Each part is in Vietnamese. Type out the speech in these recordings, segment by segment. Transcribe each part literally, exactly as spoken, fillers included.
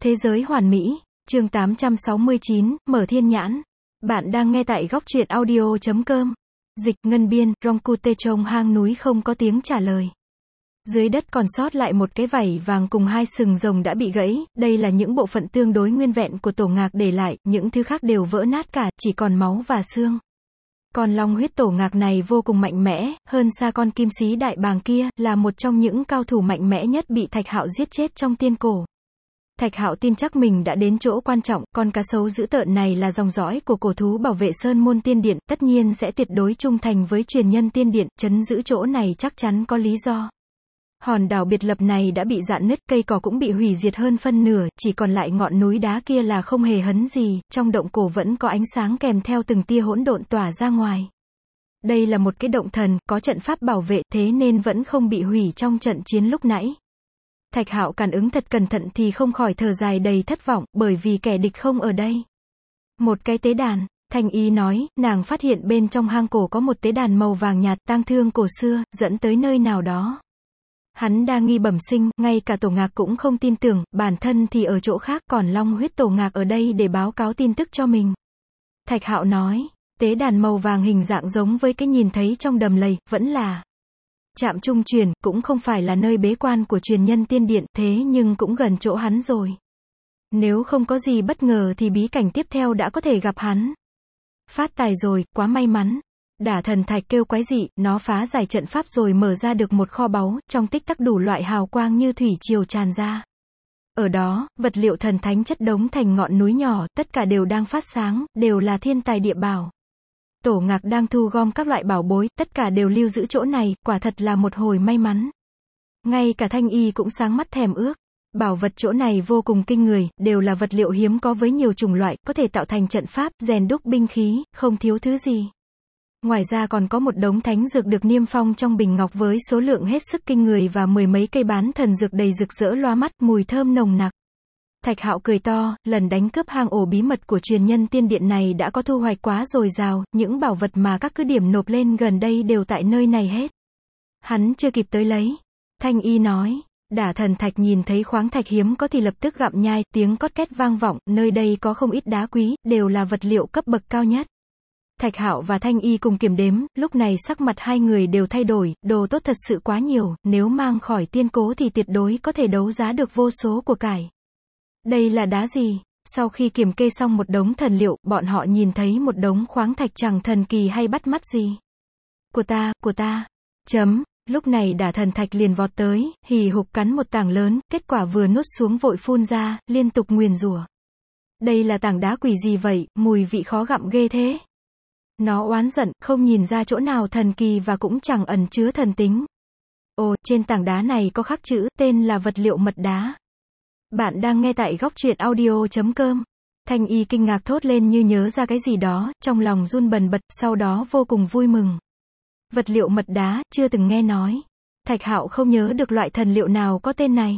Thế giới hoàn mỹ, chương tám trăm sáu mươi chín, mở thiên nhãn. Bạn đang nghe tại góc truyện audio chấm com. Dịch, ngân biên, Rongkute trong hang núi không có tiếng trả lời. Dưới đất còn sót lại một cái vảy vàng cùng hai sừng rồng đã bị gãy, đây là những bộ phận tương đối nguyên vẹn của tổ ngạc để lại, những thứ khác đều vỡ nát cả, chỉ còn máu và xương. Còn long huyết tổ ngạc này vô cùng mạnh mẽ, hơn xa con kim sĩ đại bàng kia, là một trong những cao thủ mạnh mẽ nhất bị Thạch Hạo giết chết trong tiên cổ. Thạch Hạo tin chắc mình đã đến chỗ quan trọng, con cá sấu dữ tợn này là dòng dõi của cổ thú bảo vệ Sơn Môn Tiên Điện, tất nhiên sẽ tuyệt đối trung thành với truyền nhân Tiên Điện, trấn giữ chỗ này chắc chắn có lý do. Hòn đảo biệt lập này đã bị rạn nứt, cây cỏ cũng bị hủy diệt hơn phân nửa, chỉ còn lại ngọn núi đá kia là không hề hấn gì, trong động cổ vẫn có ánh sáng kèm theo từng tia hỗn độn tỏa ra ngoài. Đây là một cái động thần, có trận pháp bảo vệ, thế nên vẫn không bị hủy trong trận chiến lúc nãy. Thạch Hạo cảm ứng thật cẩn thận thì không khỏi thở dài đầy thất vọng, bởi vì kẻ địch không ở đây. Một cái tế đàn, Thanh Y nói, nàng phát hiện bên trong hang cổ có một tế đàn màu vàng nhạt, tang thương cổ xưa, dẫn tới nơi nào đó. Hắn đa nghi bẩm sinh, ngay cả tổ ngạc cũng không tin tưởng, bản thân thì ở chỗ khác, còn long huyết tổ ngạc ở đây để báo cáo tin tức cho mình. Thạch Hạo nói, tế đàn màu vàng hình dạng giống với cái nhìn thấy trong đầm lầy, vẫn là trạm trung truyền, cũng không phải là nơi bế quan của truyền nhân Tiên Điện, thế nhưng cũng gần chỗ hắn rồi. Nếu không có gì bất ngờ thì bí cảnh tiếp theo đã có thể gặp hắn. Phát tài rồi, quá may mắn. Đả thần thạch kêu quái dị, nó phá giải trận pháp rồi mở ra được một kho báu, trong tích tắc đủ loại hào quang như thủy triều tràn ra. Ở đó, vật liệu thần thánh chất đống thành ngọn núi nhỏ, tất cả đều đang phát sáng, đều là thiên tài địa bảo. Tổ ngạc đang thu gom các loại bảo bối, tất cả đều lưu giữ chỗ này, quả thật là một hồi may mắn. Ngay cả Thanh Y cũng sáng mắt thèm ước. Bảo vật chỗ này vô cùng kinh người, đều là vật liệu hiếm có với nhiều chủng loại, có thể tạo thành trận pháp, rèn đúc binh khí, không thiếu thứ gì. Ngoài ra còn có một đống thánh dược được niêm phong trong bình ngọc với số lượng hết sức kinh người và mười mấy cây bán thần dược đầy rực rỡ loa mắt, mùi thơm nồng nặc. Thạch Hạo cười to, lần đánh cướp hang ổ bí mật của truyền nhân Tiên Điện này đã có thu hoạch quá dồi dào, những bảo vật mà các cứ điểm nộp lên gần đây đều tại nơi này hết. Hắn chưa kịp tới lấy. Thanh Y nói, Đả thần thạch nhìn thấy khoáng thạch hiếm có thì lập tức gặm nhai, tiếng cót két vang vọng, nơi đây có không ít đá quý, đều là vật liệu cấp bậc cao nhất. Thạch Hạo và Thanh Y cùng kiểm đếm, lúc này sắc mặt hai người đều thay đổi, đồ tốt thật sự quá nhiều, nếu mang khỏi tiên cố thì tuyệt đối có thể đấu giá được vô số của cải. Đây là đá gì? Sau khi kiểm kê xong một đống thần liệu, bọn họ nhìn thấy một đống khoáng thạch chẳng thần kỳ hay bắt mắt gì. Của ta, của ta. Chấm. Lúc này Đả thần thạch liền vọt tới, hì hục cắn một tảng lớn, kết quả vừa nuốt xuống vội phun ra, liên tục nguyền rủa. Đây là tảng đá quỷ gì vậy, mùi vị khó gặm ghê thế. Nó oán giận, không nhìn ra chỗ nào thần kỳ và cũng chẳng ẩn chứa thần tính. Ồ, trên tảng đá này có khắc chữ, tên là vật liệu mật đá. Bạn đang nghe tại góc truyện audio chấm com. Thanh Y kinh ngạc thốt lên như nhớ ra cái gì đó, trong lòng run bần bật, sau đó vô cùng vui mừng. Vật liệu mật đá, chưa từng nghe nói. Thạch Hạo không nhớ được loại thần liệu nào có tên này.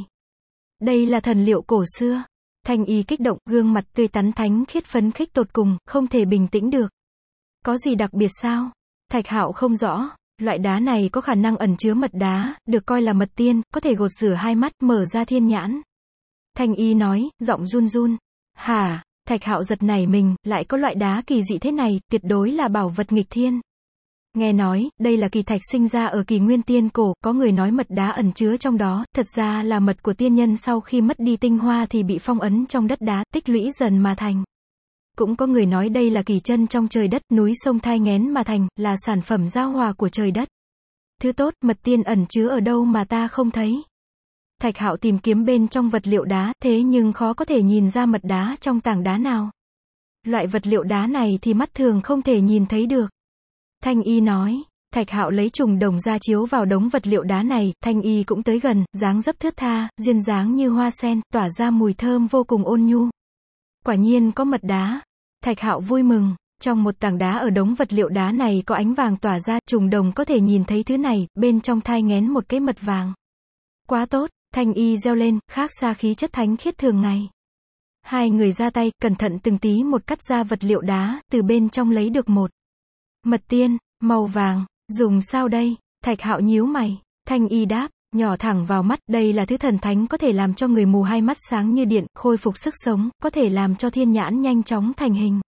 Đây là thần liệu cổ xưa. Thanh Y kích động, gương mặt tươi tắn thánh khiết phấn khích tột cùng, không thể bình tĩnh được. Có gì đặc biệt sao? Thạch Hạo không rõ. Loại đá này có khả năng ẩn chứa mật đá, được coi là mật tiên, có thể gột rửa hai mắt, mở ra thiên nhãn. Thanh Y nói, giọng run run. Hả? Thạch Hạo giật nảy mình, lại có loại đá kỳ dị thế này, tuyệt đối là bảo vật nghịch thiên. Nghe nói, đây là kỳ thạch sinh ra ở kỷ nguyên tiên cổ, có người nói mật đá ẩn chứa trong đó, thật ra là mật của tiên nhân sau khi mất đi tinh hoa thì bị phong ấn trong đất đá, tích lũy dần mà thành. Cũng có người nói đây là kỳ chân trong trời đất, núi sông thai nghén mà thành, là sản phẩm giao hòa của trời đất. Thứ tốt, mật tiên ẩn chứa ở đâu mà ta không thấy. Thạch Hạo tìm kiếm bên trong vật liệu đá, thế nhưng khó có thể nhìn ra mật đá trong tảng đá nào. Loại vật liệu đá này thì mắt thường không thể nhìn thấy được. Thanh Y nói, Thạch Hạo lấy trùng đồng ra chiếu vào đống vật liệu đá này, Thanh Y cũng tới gần, dáng dấp thướt tha, duyên dáng như hoa sen, tỏa ra mùi thơm vô cùng ôn nhu. Quả nhiên có mật đá. Thạch Hạo vui mừng, trong một tảng đá ở đống vật liệu đá này có ánh vàng tỏa ra, trùng đồng có thể nhìn thấy thứ này, bên trong thai nghén một cái mật vàng. Quá tốt, Thanh Y reo lên, khác xa khí chất thánh khiết thường ngày. Hai người ra tay, cẩn thận từng tí một cắt ra vật liệu đá, từ bên trong lấy được một mật tiên, màu vàng, dùng sao đây? Thạch Hạo nhíu mày. Thanh Y đáp, nhỏ thẳng vào mắt, đây là thứ thần thánh có thể làm cho người mù hai mắt sáng như điện, khôi phục sức sống, có thể làm cho thiên nhãn nhanh chóng thành hình.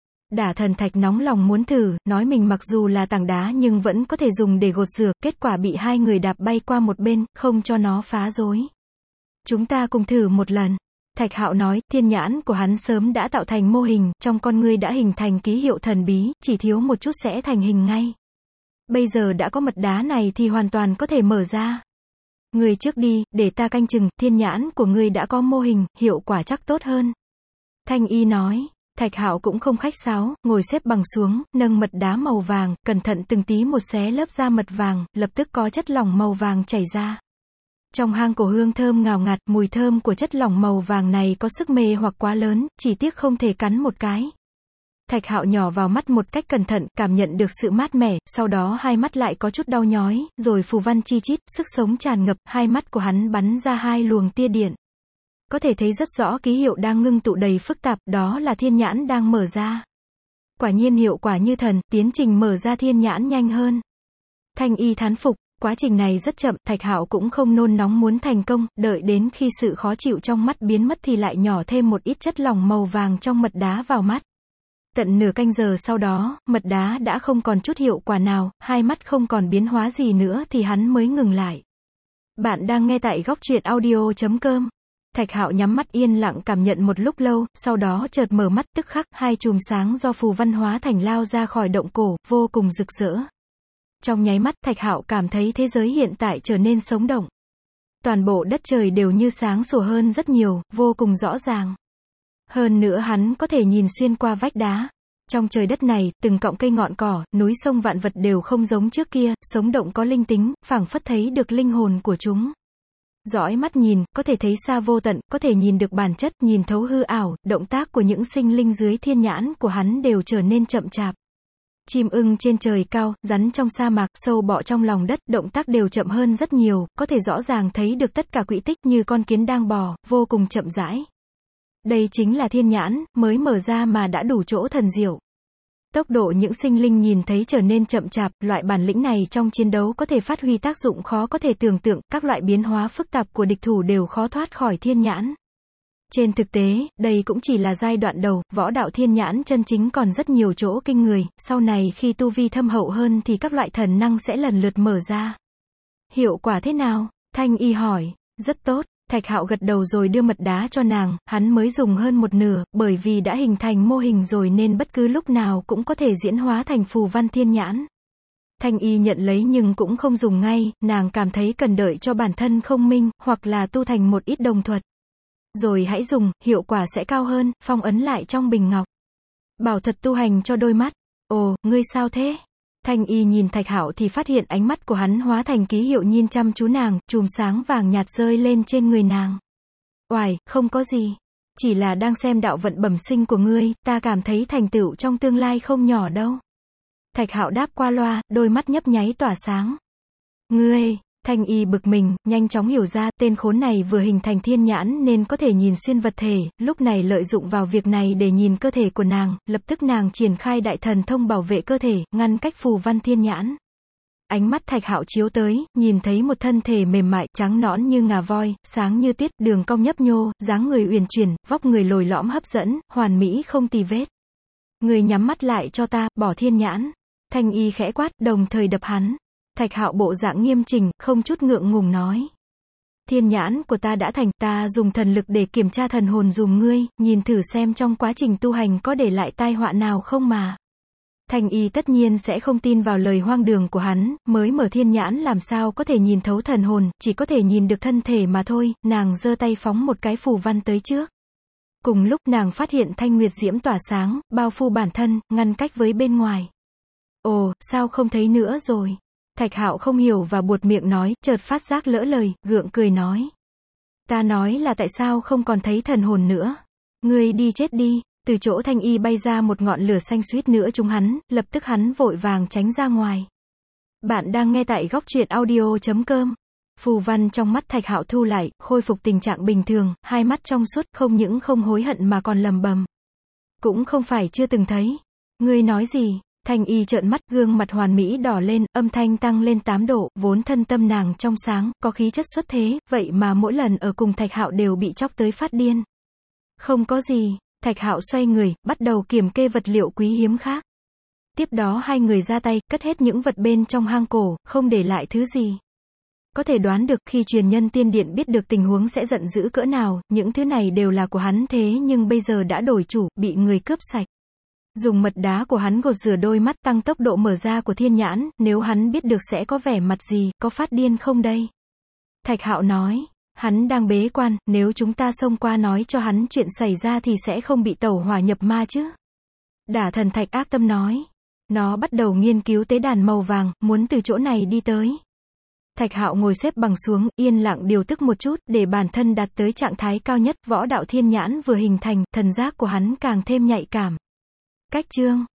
Đả Thần Thạch nóng lòng muốn thử, nói mình mặc dù là tảng đá nhưng vẫn có thể dùng để gột rửa, kết quả bị hai người đạp bay qua một bên, không cho nó phá rối. Chúng ta cùng thử một lần. Thạch Hạo nói, thiên nhãn của hắn sớm đã tạo thành mô hình, trong con ngươi đã hình thành ký hiệu thần bí, chỉ thiếu một chút sẽ thành hình ngay. Bây giờ đã có mật đá này thì hoàn toàn có thể mở ra. Ngươi trước đi, để ta canh chừng, thiên nhãn của ngươi đã có mô hình, hiệu quả chắc tốt hơn. Thanh Y nói. Thạch Hạo cũng không khách sáo, ngồi xếp bằng xuống, nâng mật đá màu vàng, cẩn thận từng tí một xé lớp da mật vàng, lập tức có chất lỏng màu vàng chảy ra. Trong hang cổ hương thơm ngào ngạt, mùi thơm của chất lỏng màu vàng này có sức mê hoặc quá lớn, chỉ tiếc không thể cắn một cái. Thạch Hạo nhỏ vào mắt một cách cẩn thận, cảm nhận được sự mát mẻ, sau đó hai mắt lại có chút đau nhói, rồi phù văn chi chít, sức sống tràn ngập, hai mắt của hắn bắn ra hai luồng tia điện. Có thể thấy rất rõ ký hiệu đang ngưng tụ đầy phức tạp, đó là thiên nhãn đang mở ra. Quả nhiên hiệu quả như thần, tiến trình mở ra thiên nhãn nhanh hơn. Thanh Y thán phục, quá trình này rất chậm, Thạch Hạo cũng không nôn nóng muốn thành công, đợi đến khi sự khó chịu trong mắt biến mất thì lại nhỏ thêm một ít chất lỏng màu vàng trong mật đá vào mắt. Tận nửa canh giờ sau đó, mật đá đã không còn chút hiệu quả nào, hai mắt không còn biến hóa gì nữa thì hắn mới ngừng lại. Bạn đang nghe tại góc truyện audio chấm com. Thạch Hạo nhắm mắt yên lặng cảm nhận một lúc lâu, sau đó chợt mở mắt, tức khắc, hai chùm sáng do phù văn hóa thành lao ra khỏi động cổ, vô cùng rực rỡ. Trong nháy mắt, Thạch Hạo cảm thấy thế giới hiện tại trở nên sống động. Toàn bộ đất trời đều như sáng sủa hơn rất nhiều, vô cùng rõ ràng. Hơn nữa hắn có thể nhìn xuyên qua vách đá. Trong trời đất này, từng cọng cây ngọn cỏ, núi sông vạn vật đều không giống trước kia, sống động có linh tính, phảng phất thấy được linh hồn của chúng. Dõi mắt nhìn, có thể thấy xa vô tận, có thể nhìn được bản chất, nhìn thấu hư ảo, động tác của những sinh linh dưới thiên nhãn của hắn đều trở nên chậm chạp. Chim ưng trên trời cao, rắn trong sa mạc, sâu bọ trong lòng đất, động tác đều chậm hơn rất nhiều, có thể rõ ràng thấy được tất cả quỹ tích như con kiến đang bò, vô cùng chậm rãi. Đây chính là thiên nhãn, mới mở ra mà đã đủ chỗ thần diệu. Tốc độ những sinh linh nhìn thấy trở nên chậm chạp, loại bản lĩnh này trong chiến đấu có thể phát huy tác dụng khó có thể tưởng tượng, các loại biến hóa phức tạp của địch thủ đều khó thoát khỏi thiên nhãn. Trên thực tế, đây cũng chỉ là giai đoạn đầu, võ đạo thiên nhãn chân chính còn rất nhiều chỗ kinh người, sau này khi tu vi thâm hậu hơn thì các loại thần năng sẽ lần lượt mở ra. Hiệu quả thế nào? Thanh Y hỏi. Rất tốt. Thạch Hạo gật đầu rồi đưa mật đá cho nàng, hắn mới dùng hơn một nửa, bởi vì đã hình thành mô hình rồi nên bất cứ lúc nào cũng có thể diễn hóa thành phù văn thiên nhãn. Thanh Y nhận lấy nhưng cũng không dùng ngay, nàng cảm thấy cần đợi cho bản thân không minh, hoặc là tu thành một ít đồng thuật. Rồi hãy dùng, hiệu quả sẽ cao hơn, phong ấn lại trong bình ngọc. Bảo thuật tu hành cho đôi mắt. Ồ, ngươi sao thế? Thanh Y nhìn Thạch Hạo thì phát hiện ánh mắt của hắn hóa thành ký hiệu nhìn chăm chú nàng, chùm sáng vàng nhạt rơi lên trên người nàng. Oài, không có gì. Chỉ là đang xem đạo vận bẩm sinh của ngươi, ta cảm thấy thành tựu trong tương lai không nhỏ đâu. Thạch Hạo đáp qua loa, đôi mắt nhấp nháy tỏa sáng. Ngươi, Thanh Y bực mình, nhanh chóng hiểu ra, tên khốn này vừa hình thành thiên nhãn nên có thể nhìn xuyên vật thể, lúc này lợi dụng vào việc này để nhìn cơ thể của nàng, lập tức nàng triển khai đại thần thông bảo vệ cơ thể, ngăn cách phù văn thiên nhãn. Ánh mắt Thạch Hạo chiếu tới, nhìn thấy một thân thể mềm mại, trắng nõn như ngà voi, sáng như tuyết, đường cong nhấp nhô, dáng người uyển chuyển, vóc người lồi lõm hấp dẫn, hoàn mỹ không tì vết. Người nhắm mắt lại cho ta, bỏ thiên nhãn. Thanh Y khẽ quát, đồng thời đập hắn. Thạch Hạo bộ dạng nghiêm chỉnh, không chút ngượng ngùng nói. Thiên nhãn của ta đã thành, ta dùng thần lực để kiểm tra thần hồn dùm ngươi, nhìn thử xem trong quá trình tu hành có để lại tai họa nào không mà. Thanh Y tất nhiên sẽ không tin vào lời hoang đường của hắn, mới mở thiên nhãn làm sao có thể nhìn thấu thần hồn, chỉ có thể nhìn được thân thể mà thôi, nàng giơ tay phóng một cái phù văn tới trước. Cùng lúc nàng phát hiện thanh nguyệt diễm tỏa sáng, bao phủ bản thân, ngăn cách với bên ngoài. Ồ, sao không thấy nữa rồi? Thạch Hạo không hiểu và buột miệng nói, chợt phát giác lỡ lời, gượng cười nói. Ta nói là tại sao không còn thấy thần hồn nữa? Ngươi đi chết đi. Từ chỗ Thanh Y bay ra một ngọn lửa xanh suýt nữa trúng hắn, lập tức hắn vội vàng tránh ra ngoài. Bạn đang nghe tại góc truyện audio chấm com. Phù văn trong mắt Thạch Hạo thu lại, khôi phục tình trạng bình thường, hai mắt trong suốt, không những không hối hận mà còn lầm bầm. Cũng không phải chưa từng thấy. Ngươi nói gì? Thanh Y trợn mắt, gương mặt hoàn mỹ đỏ lên, âm thanh tăng lên tám độ, vốn thân tâm nàng trong sáng, có khí chất xuất thế, vậy mà mỗi lần ở cùng Thạch Hạo đều bị chọc tới phát điên. Không có gì, Thạch Hạo xoay người, bắt đầu kiểm kê vật liệu quý hiếm khác. Tiếp đó hai người ra tay, cất hết những vật bên trong hang cổ, không để lại thứ gì. Có thể đoán được khi truyền nhân tiên điện biết được tình huống sẽ giận dữ cỡ nào, những thứ này đều là của hắn thế nhưng bây giờ đã đổi chủ, bị người cướp sạch. Dùng mật đá của hắn gột rửa đôi mắt tăng tốc độ mở ra của thiên nhãn, nếu hắn biết được sẽ có vẻ mặt gì, có phát điên không đây? Thạch Hạo nói, hắn đang bế quan, nếu chúng ta xông qua nói cho hắn chuyện xảy ra thì sẽ không bị tẩu hỏa nhập ma chứ? Đả thần thạch ác tâm nói, nó bắt đầu nghiên cứu tế đàn màu vàng, muốn từ chỗ này đi tới. Thạch Hạo ngồi xếp bằng xuống, yên lặng điều tức một chút, để bản thân đạt tới trạng thái cao nhất, võ đạo thiên nhãn vừa hình thành, thần giác của hắn càng thêm nhạy cảm. Cách chương